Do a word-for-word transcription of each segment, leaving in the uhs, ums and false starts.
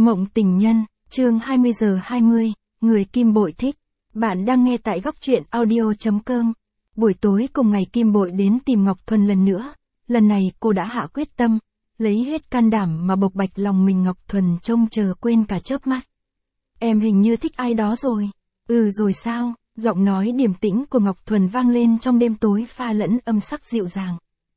Mộng tình nhân, chương hai mươi giờ hai mươi, người Kim Bội thích. Bạn đang nghe tại góc truyện audio chấm com. Buổi tối cùng ngày Kim Bội đến tìm Ngọc Thuần lần nữa. Lần này cô đã hạ quyết tâm, lấy hết can đảm mà bộc bạch lòng mình. Ngọc Thuần trông chờ quên cả chớp mắt. Em hình như thích ai đó rồi. Ừ rồi sao? Giọng nói điềm tĩnh của Ngọc Thuần vang lên trong đêm tối pha lẫn âm sắc dịu dàng.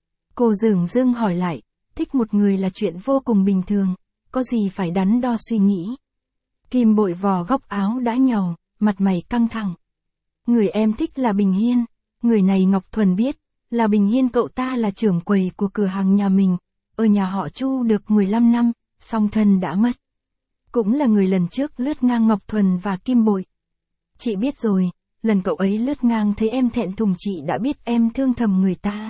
Cô dửng dưng hỏi lại, thích một người là chuyện vô cùng bình thường, có gì phải đắn đo suy nghĩ. Kim Bội vò góc áo đã nhàu, mặt mày căng thẳng. Người em thích là Bình Hiên, người này Ngọc Thuần biết, là Bình Hiên. Cậu ta là trưởng quầy của cửa hàng nhà mình, ở nhà họ Chu được mười lăm năm, song thân đã mất. Cũng là người lần trước lướt ngang Ngọc Thuần và Kim Bội. Chị biết rồi, lần cậu ấy lướt ngang thấy em thẹn thùng, chị đã biết em thương thầm người ta.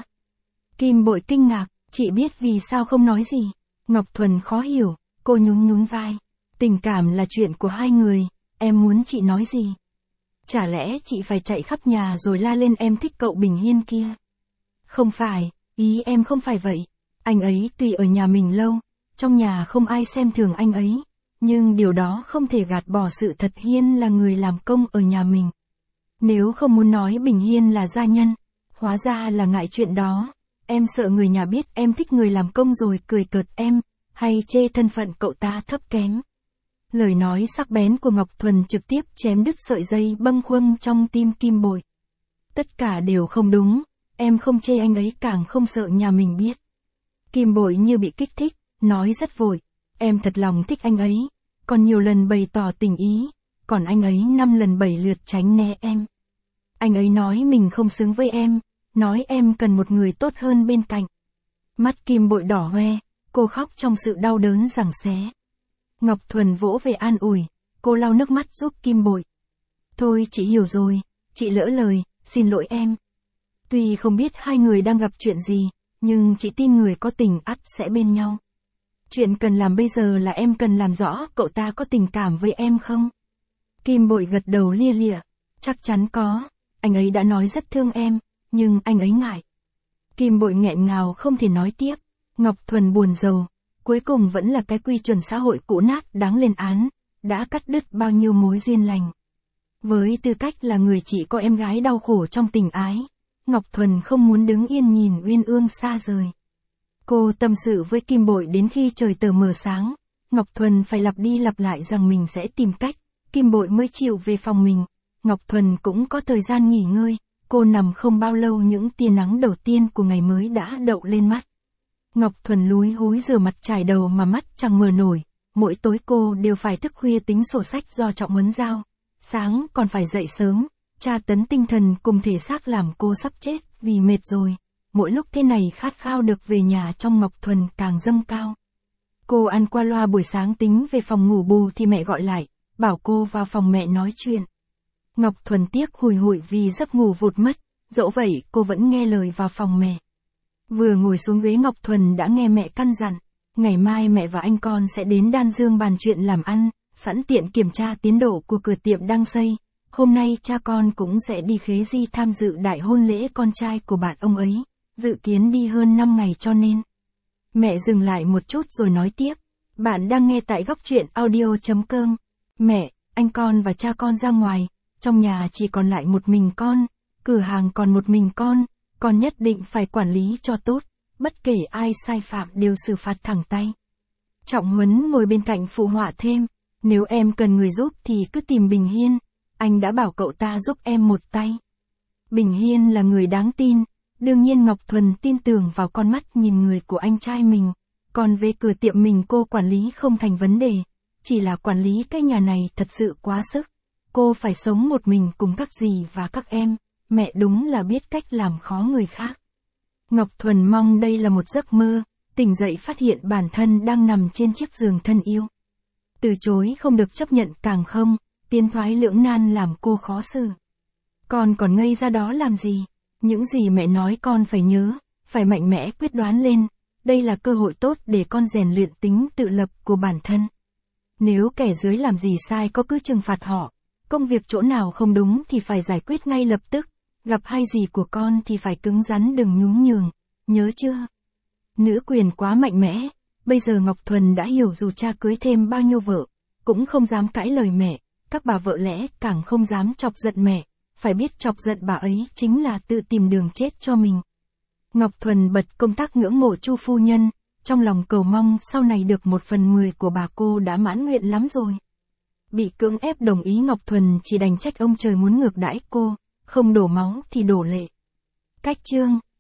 Kim Bội kinh ngạc, chị biết vì sao không nói gì. Ngọc Thuần khó hiểu, cô nhún nhún vai. Tình cảm là chuyện của hai người, em muốn chị nói gì? Chả lẽ chị phải chạy khắp nhà rồi la lên em thích cậu Bình Hiên kia? Không phải, ý em không phải vậy. Anh ấy tuy ở nhà mình lâu, trong nhà không ai xem thường anh ấy, nhưng điều đó không thể gạt bỏ sự thật Hiên là người làm công ở nhà mình. Nếu không muốn nói Bình Hiên là gia nhân, hóa ra là ngại chuyện đó. Em sợ người nhà biết em thích người làm công rồi cười cợt em, hay chê thân phận cậu ta thấp kém. Lời nói sắc bén của Ngọc Thuần trực tiếp chém đứt sợi dây bâng khuâng trong tim Kim Bội. Tất cả đều không đúng, em không chê anh ấy, càng không sợ nhà mình biết. Kim Bội như bị kích thích, nói rất vội, em thật lòng thích anh ấy, còn nhiều lần bày tỏ tình ý, còn anh ấy năm lần bảy lượt tránh né em. Anh ấy nói mình không xứng với em, nói em cần một người tốt hơn bên cạnh. Mắt Kim Bội đỏ hoe, cô khóc trong sự đau đớn giằng xé. Ngọc Thuần vỗ về an ủi, cô lau nước mắt giúp Kim Bội. Thôi chị hiểu rồi, chị lỡ lời, xin lỗi em. Tuy không biết hai người đang gặp chuyện gì, nhưng chị tin người có tình ắt sẽ bên nhau. Chuyện cần làm bây giờ là em cần làm rõ cậu ta có tình cảm với em không? Kim Bội gật đầu lia lịa, chắc chắn có, anh ấy đã nói rất thương em, nhưng anh ấy ngại. Kim Bội nghẹn ngào không thể nói tiếp. Ngọc Thuần buồn rầu, cuối cùng vẫn là cái quy chuẩn xã hội cũ nát đáng lên án, đã cắt đứt bao nhiêu mối duyên lành. Với tư cách là người chỉ có em gái đau khổ trong tình ái, Ngọc Thuần không muốn đứng yên nhìn uyên ương xa rời. Cô tâm sự với Kim Bội đến khi trời tờ mờ sáng, Ngọc Thuần phải lặp đi lặp lại rằng mình sẽ tìm cách, Kim Bội mới chịu về phòng mình. Ngọc Thuần cũng có thời gian nghỉ ngơi, cô nằm không bao lâu những tia nắng đầu tiên của ngày mới đã đậu lên mắt. Ngọc Thuần lúi húi rửa mặt trải đầu mà mắt chẳng mở nổi, mỗi tối cô đều phải thức khuya tính sổ sách do Trọng Huấn giao, sáng còn phải dậy sớm, tra tấn tinh thần cùng thể xác làm cô sắp chết vì mệt rồi. Mỗi lúc thế này khát khao được về nhà trong Ngọc Thuần càng dâng cao. Cô ăn qua loa buổi sáng tính về phòng ngủ bù thì mẹ gọi lại, bảo cô vào phòng mẹ nói chuyện. Ngọc Thuần tiếc hùi hụi vì giấc ngủ vụt mất, dẫu vậy cô vẫn nghe lời vào phòng mẹ. Vừa ngồi xuống ghế Ngọc Thuần đã nghe mẹ căn dặn, ngày mai mẹ và anh con sẽ đến Đan Dương bàn chuyện làm ăn, sẵn tiện kiểm tra tiến độ của cửa tiệm đang xây. Hôm nay cha con cũng sẽ đi Khế Di tham dự đại hôn lễ con trai của bạn ông ấy, dự kiến đi hơn năm ngày cho nên. Mẹ dừng lại một chút rồi nói tiếp, bạn đang nghe tại góc truyện audio chấm com. Mẹ, anh con và cha con ra ngoài, trong nhà chỉ còn lại một mình con, cửa hàng còn một mình con. Con nhất định phải quản lý cho tốt, bất kể ai sai phạm đều xử phạt thẳng tay. Trọng Huấn ngồi bên cạnh phụ họa thêm, nếu em cần người giúp thì cứ tìm Bình Hiên, anh đã bảo cậu ta giúp em một tay. Bình Hiên là người đáng tin, đương nhiên Ngọc Thuần tin tưởng vào con mắt nhìn người của anh trai mình, còn về cửa tiệm mình cô quản lý không thành vấn đề, chỉ là quản lý cái nhà này thật sự quá sức, cô phải sống một mình cùng các dì và các em. Mẹ đúng là biết cách làm khó người khác. Ngọc Thuần mong đây là một giấc mơ, tỉnh dậy phát hiện bản thân đang nằm trên chiếc giường thân yêu. Từ chối không được chấp nhận càng không, tiến thoái lưỡng nan làm cô khó xử. Con còn ngây ra đó làm gì? Những gì mẹ nói con phải nhớ, phải mạnh mẽ quyết đoán lên, đây là cơ hội tốt để con rèn luyện tính tự lập của bản thân. Nếu kẻ dưới làm gì sai có cứ trừng phạt họ, công việc chỗ nào không đúng thì phải giải quyết ngay lập tức. Gặp hay gì của con thì phải cứng rắn đừng nhún nhường, nhớ chưa? Nữ quyền quá mạnh mẽ, Bây giờ Ngọc Thuần đã hiểu dù cha cưới thêm bao nhiêu vợ, cũng không dám cãi lời mẹ, các bà vợ lẽ càng không dám chọc giận mẹ, phải biết chọc giận bà ấy chính là tự tìm đường chết cho mình. Ngọc Thuần bật công tắc ngưỡng mộ Chu phu nhân, trong lòng cầu mong sau này được một phần mười của bà cô đã mãn nguyện lắm rồi. Bị cưỡng ép đồng ý Ngọc Thuần chỉ đành trách ông trời muốn ngược đãi cô, không đổ máu thì đổ lệ. Cách chương